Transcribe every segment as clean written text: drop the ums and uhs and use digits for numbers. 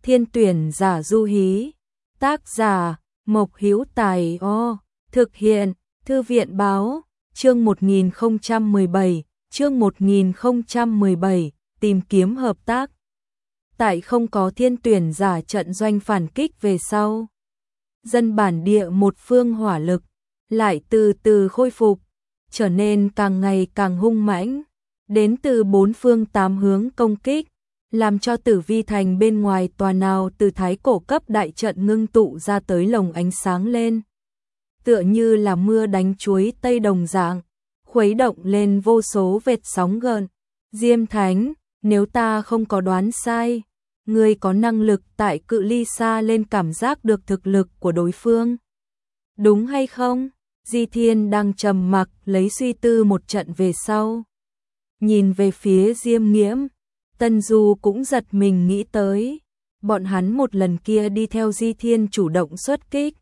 Thiên tuyển giả du hí. Tác giả Mộc Hữu Tài. Thực hiện Thư viện báo. Chương 1017. Chương 1017. Tìm kiếm hợp tác. Tại không có thiên tuyển giả trận doanh phản kích về sau, dân bản địa một phương hỏa lực lại từ từ khôi phục, trở nên càng ngày càng hung mãnh, đến từ bốn phương tám hướng công kích, làm cho Tử Vi thành bên ngoài tòa nào từ thái cổ cấp đại trận ngưng tụ ra tới lồng ánh sáng lên, tựa như là mưa đánh chuối tây đồng dạng, khuấy động lên vô số vệt sóng gợn. Diêm Thánh, nếu ta không có đoán sai, ngươi có năng lực tại cự ly xa lên cảm giác được thực lực của đối phương, đúng hay không? Di Thiên đang trầm mặc lấy suy tư một trận về sau, nhìn về phía Diêm Nghiễm. Tân Du cũng giật mình nghĩ tới, bọn hắn một lần kia đi theo Di Thiên chủ động xuất kích,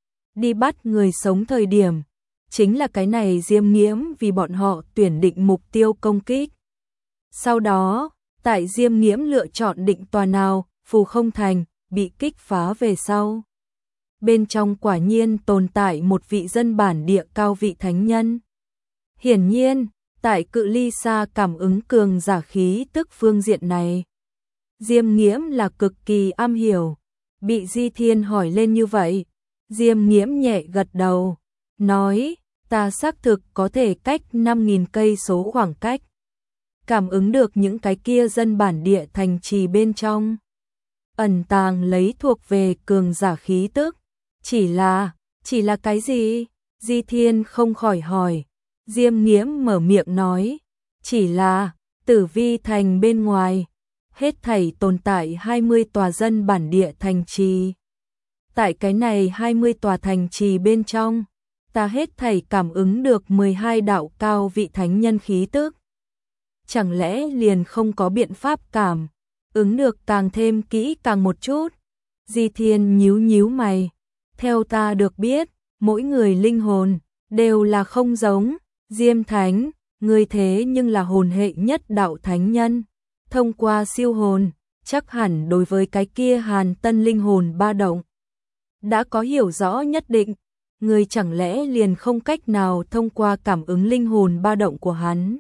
đi bắt người sống thời điểm, chính là cái này Diêm Nghiễm vì bọn họ tuyển định mục tiêu công kích. Sau đó, tại Diêm Nghiễm lựa chọn định tòa nào, Phù Không Thành, bị kích phá về sau. Bên trong quả nhiên tồn tại một vị dân bản địa cao vị thánh nhân. Hiển nhiên, tại cự ly xa cảm ứng cường giả khí tức phương diện này, Diêm Nghiễm là cực kỳ am hiểu. Bị Di Thiên hỏi lên như vậy, Diêm Nghiễm nhẹ gật đầu, nói, ta xác thực có thể cách 5.000 cây số khoảng cách, cảm ứng được những cái kia dân bản địa thành trì bên trong ẩn tàng lấy thuộc về cường giả khí tức. Chỉ là cái gì? Di Thiên không khỏi hỏi. Diêm Nghiễm mở miệng nói, chỉ là Tử Vi thành bên ngoài, hết thảy tồn tại 20 tòa dân bản địa thành trì. Tại cái này 20 tòa thành trì bên trong, ta hết thảy cảm ứng được 12 đạo cao vị thánh nhân khí tức. Chẳng lẽ liền không có biện pháp cảm ứng được càng thêm kỹ càng một chút? Di Thiên nhíu nhíu mày. Theo ta được biết, mỗi người linh hồn đều là không giống. Diêm Thánh, ngươi thế nhưng là hồn hệ nhất đạo thánh nhân, thông qua siêu hồn, chắc hẳn đối với cái kia Hàn Tân linh hồn ba động đã có hiểu rõ nhất định. Ngươi chẳng lẽ liền không cách nào thông qua cảm ứng linh hồn ba động của hắn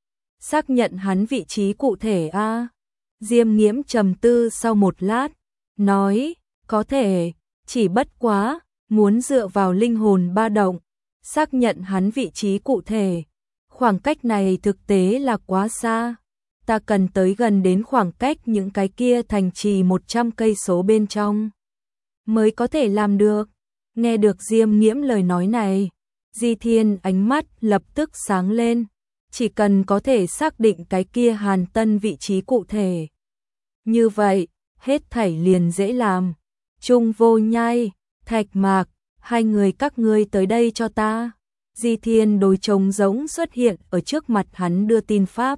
xác nhận hắn vị trí cụ thể a? Diêm Nghiễm trầm tư sau một lát, nói, có thể, chỉ bất quá, muốn dựa vào linh hồn ba động, xác nhận hắn vị trí cụ thể. Khoảng cách này thực tế là quá xa, ta cần tới gần đến khoảng cách những cái kia thành trì 100 cây số bên trong mới có thể làm được. Nghe được Diêm Nghiễm lời nói này, Di Thiên ánh mắt lập tức sáng lên. Chỉ cần có thể xác định cái kia Hàn Tân vị trí cụ thể, như vậy, hết thảy liền dễ làm. Trung Vô Nhai, Thạch Mạc, hai người các ngươi tới đây cho ta. Di Thiên đối trống giống xuất hiện ở trước mặt hắn đưa tin pháp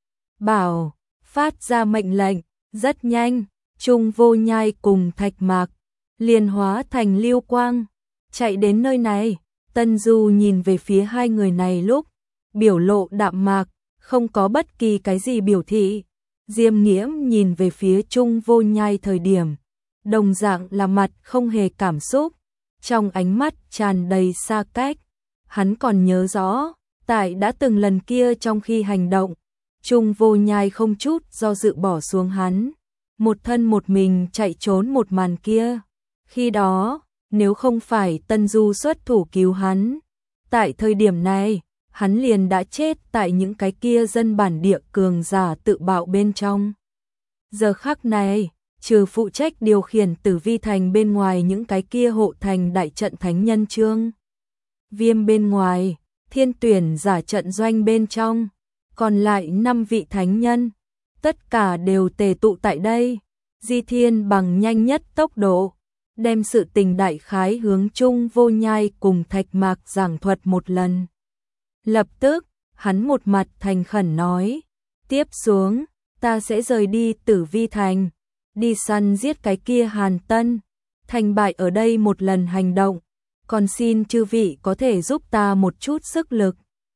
bảo, phát ra mệnh lệnh. Rất nhanh, Trung Vô Nhai cùng Thạch Mạc liền hóa thành lưu quang, chạy đến nơi này. Tân Du nhìn về phía hai người này lúc biểu lộ đạm mạc, không có bất kỳ cái gì biểu thị. Diêm Nghiễm nhìn về phía Trung Vô Nhai thời điểm, đồng dạng là mặt không hề cảm xúc, trong ánh mắt tràn đầy xa cách. Hắn còn nhớ rõ, tại đã từng lần kia trong khi hành động, Trung Vô Nhai không chút do dự bỏ xuống hắn, một thân một mình chạy trốn một màn kia. Khi đó, nếu không phải Tân Du xuất thủ cứu hắn, tại thời điểm này, hắn liền đã chết tại những cái kia dân bản địa cường giả tự bạo bên trong. Giờ khắc này, trừ phụ trách điều khiển Tử Vi thành bên ngoài những cái kia hộ thành đại trận thánh nhân Trương Viêm bên ngoài, thiên tuyển giả trận doanh bên trong, còn lại 5 vị thánh nhân, tất cả đều tề tụ tại đây. Di Thiên bằng nhanh nhất tốc độ, đem sự tình đại khái hướng Trung Vô Nhai cùng Thạch Mạc giảng thuật một lần. Lập tức, hắn một mặt thành khẩn nói, tiếp xuống, ta sẽ rời đi Tử Vi thành, đi săn giết cái kia Hàn Tân, thành bại ở đây một lần hành động, còn xin chư vị có thể giúp ta một chút sức lực.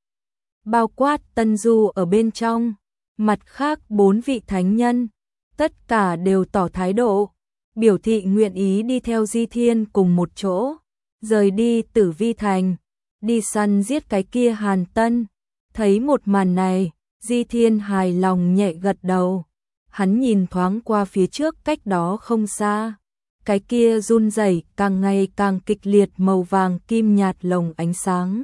Bao quát Tân Du ở bên trong, mặt khác 4 vị thánh nhân, tất cả đều tỏ thái độ, biểu thị nguyện ý đi theo Di Thiên cùng một chỗ, rời đi Tử Vi Thành, đi săn giết cái kia Hàn Tân. Thấy một màn này, Di Thiên hài lòng nhẹ gật đầu. Hắn nhìn thoáng qua phía trước cách đó không xa. Cái kia run rẩy càng ngày càng kịch liệt màu vàng kim nhạt lồng ánh sáng.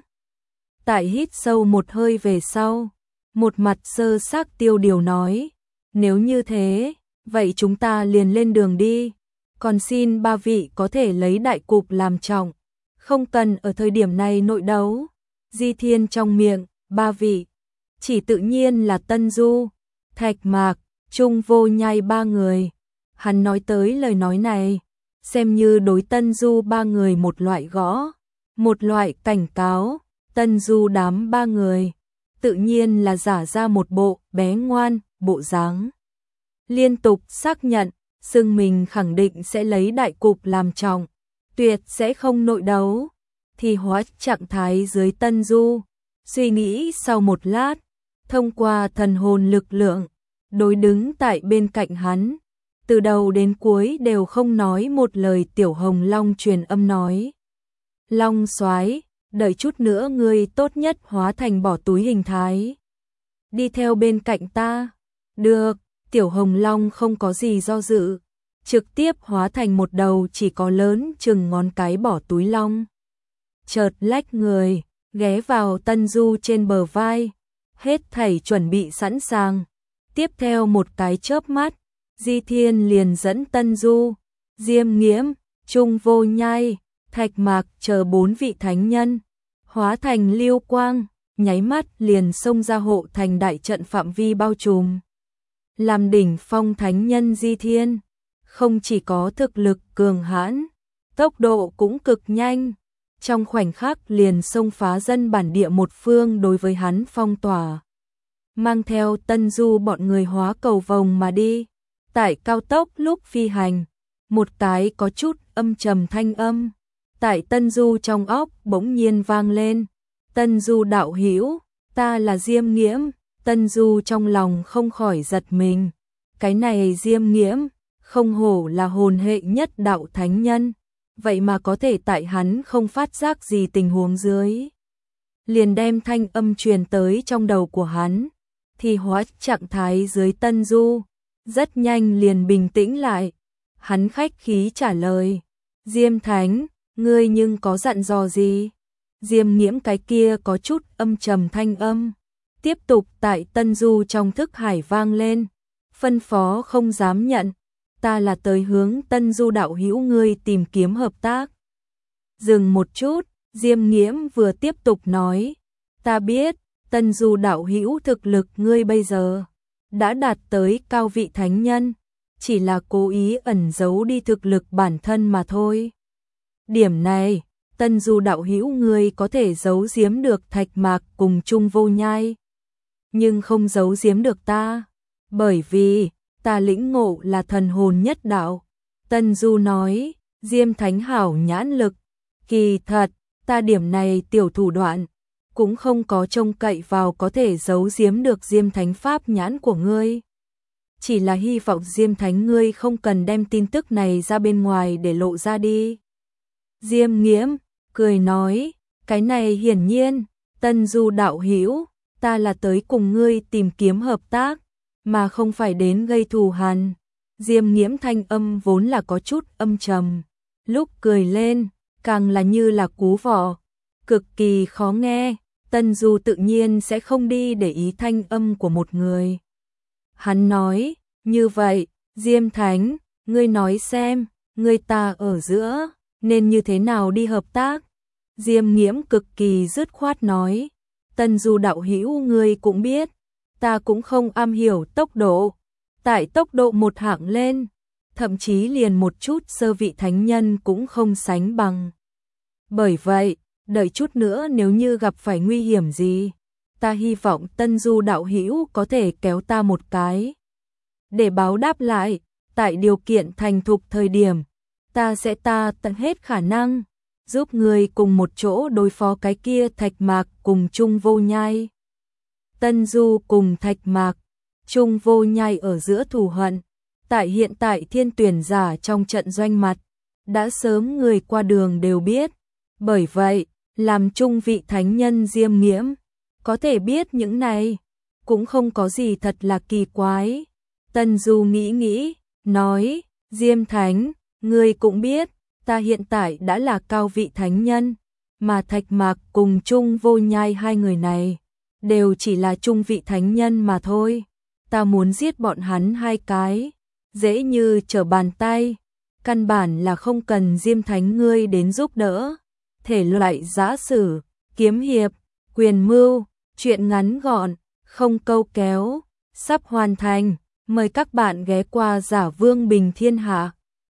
Tại hít sâu một hơi về sau, một mặt sơ xác Tiêu Điều nói, nếu như thế, vậy chúng ta liền lên đường đi. Còn xin ba vị có thể lấy đại cục làm trọng, không cần ở thời điểm này nội đấu. Di Thiên trong miệng, ba vị, chỉ tự nhiên là Tân Du, Thạch Mạc, Trung Vô Nhai ba người. Hắn nói tới lời nói này, xem như đối Tân Du ba người một loại gõ, một loại cảnh cáo. Tân Du đám ba người, tự nhiên là giả ra một bộ bé ngoan, bộ dáng. Liên tục xác nhận, xưng mình khẳng định sẽ lấy đại cục làm trọng, tuyệt sẽ không nội đấu. Thì hóa trạng thái dưới Tân Du, suy nghĩ sau một lát, thông qua thần hồn lực lượng, đối đứng tại bên cạnh hắn, từ đầu đến cuối đều không nói một lời. Tiểu Hồng Long truyền âm nói, Long soái, đợi chút nữa ngươi tốt nhất hóa thành bỏ túi hình thái, đi theo bên cạnh ta. Được. Tiểu Hồng Long không có gì do dự, trực tiếp hóa thành một đầu chỉ có lớn chừng ngón cái bỏ túi long. Chợt lách người, ghé vào Tân Du trên bờ vai, hết thảy chuẩn bị sẵn sàng. Tiếp theo một cái chớp mắt, Di Thiên liền dẫn Tân Du, Diêm Nghiễm, Trung Vô Nhai, Thạch Mạc chờ 4 vị thánh nhân, hóa thành lưu quang, nháy mắt liền xông ra hộ thành đại trận phạm vi bao trùm. Làm đỉnh phong thánh nhân Di Thiên, không chỉ có thực lực cường hãn, tốc độ cũng cực nhanh, trong khoảnh khắc liền xông phá dân bản địa một phương đối với hắn phong tỏa. Mang theo Tân Du bọn người hóa cầu vồng mà đi, tại cao tốc lúc phi hành, một cái có chút âm trầm thanh âm, tại Tân Du trong óc bỗng nhiên vang lên, Tân Du đạo hữu, ta là Diêm Nghiễm. Tân Du trong lòng không khỏi giật mình, cái này Diêm Nghiễm, không hổ là hồn hệ nhất đạo thánh nhân, vậy mà có thể tại hắn không phát giác gì tình huống dưới, liền đem thanh âm truyền tới trong đầu của hắn, thì hóa trạng thái dưới Tân Du, rất nhanh liền bình tĩnh lại. Hắn khách khí trả lời, Diêm Thánh, ngươi nhưng có dặn dò gì? Diêm Nghiễm cái kia có chút âm trầm thanh âm, tiếp tục tại Tân Du trong thức hải vang lên, phân phó không dám nhận, ta là tới hướng Tân Du đạo hữu ngươi tìm kiếm hợp tác. Dừng một chút, Diêm Nghiễm vừa tiếp tục nói, ta biết, Tân Du đạo hữu thực lực ngươi bây giờ đã đạt tới cao vị thánh nhân, chỉ là cố ý ẩn giấu đi thực lực bản thân mà thôi. Điểm này, Tân Du đạo hữu ngươi có thể giấu giếm được Thạch Mạc cùng Trung Vô Nhai, nhưng không giấu giếm được ta, bởi vì ta lĩnh ngộ là thần hồn nhất đạo. Tân Du nói, Diêm Thánh hảo nhãn lực, kỳ thật, ta điểm này tiểu thủ đoạn, cũng không có trông cậy vào có thể giấu giếm được Diêm Thánh pháp nhãn của ngươi. Chỉ là hy vọng Diêm Thánh ngươi không cần đem tin tức này ra bên ngoài để lộ ra đi. Diêm Nghiễm cười nói, cái này hiển nhiên, Tân Du đạo hữu, ta là tới cùng ngươi tìm kiếm hợp tác, mà không phải đến gây thù hằn. Diêm Nghiễm thanh âm vốn là có chút âm trầm, lúc cười lên, càng là như là cú vọ, cực kỳ khó nghe. Tân Du tự nhiên sẽ không đi để ý thanh âm của một người. Hắn nói, như vậy, Diêm Thánh, ngươi nói xem, ngươi ta ở giữa, nên như thế nào đi hợp tác? Diêm Nghiễm cực kỳ dứt khoát nói, Tân Du đạo hữu ngươi cũng biết, ta cũng không am hiểu tốc độ, tại tốc độ một hạng lên, thậm chí liền một chút sơ vị thánh nhân cũng không sánh bằng. Bởi vậy, đợi chút nữa nếu như gặp phải nguy hiểm gì, ta hy vọng Tân Du đạo hữu có thể kéo ta một cái. Để báo đáp lại, tại điều kiện thành thục thời điểm, ta sẽ tận hết khả năng, giúp người cùng một chỗ đối phó cái kia Thạch Mạc cùng Trung Vô Nhai. Tân Du cùng Thạch Mạc, Trung Vô Nhai ở giữa thù hận, Tại hiện tại thiên tuyển giả trong trận doanh mặt, đã sớm người qua đường đều biết. Bởi vậy, làm chung vị thánh nhân Diêm Nghiễm, có thể biết những này, cũng không có gì thật là kỳ quái. Tần Du nghĩ, nói, Diêm Thánh, ngươi cũng biết, ta hiện tại đã là cao vị thánh nhân, mà Thạch Mạc cùng Trung Vô Nhai hai người này, đều chỉ là trung vị thánh nhân mà thôi. Ta muốn giết bọn hắn hai cái, dễ như trở bàn tay, căn bản là không cần Diêm Thánh ngươi đến giúp đỡ. Thể loại giã sử, kiếm hiệp, quyền mưu, truyện ngắn gọn, không câu kéo, sắp hoàn thành. Mời các bạn ghé qua Giả Vương Bình Thiên Hạ.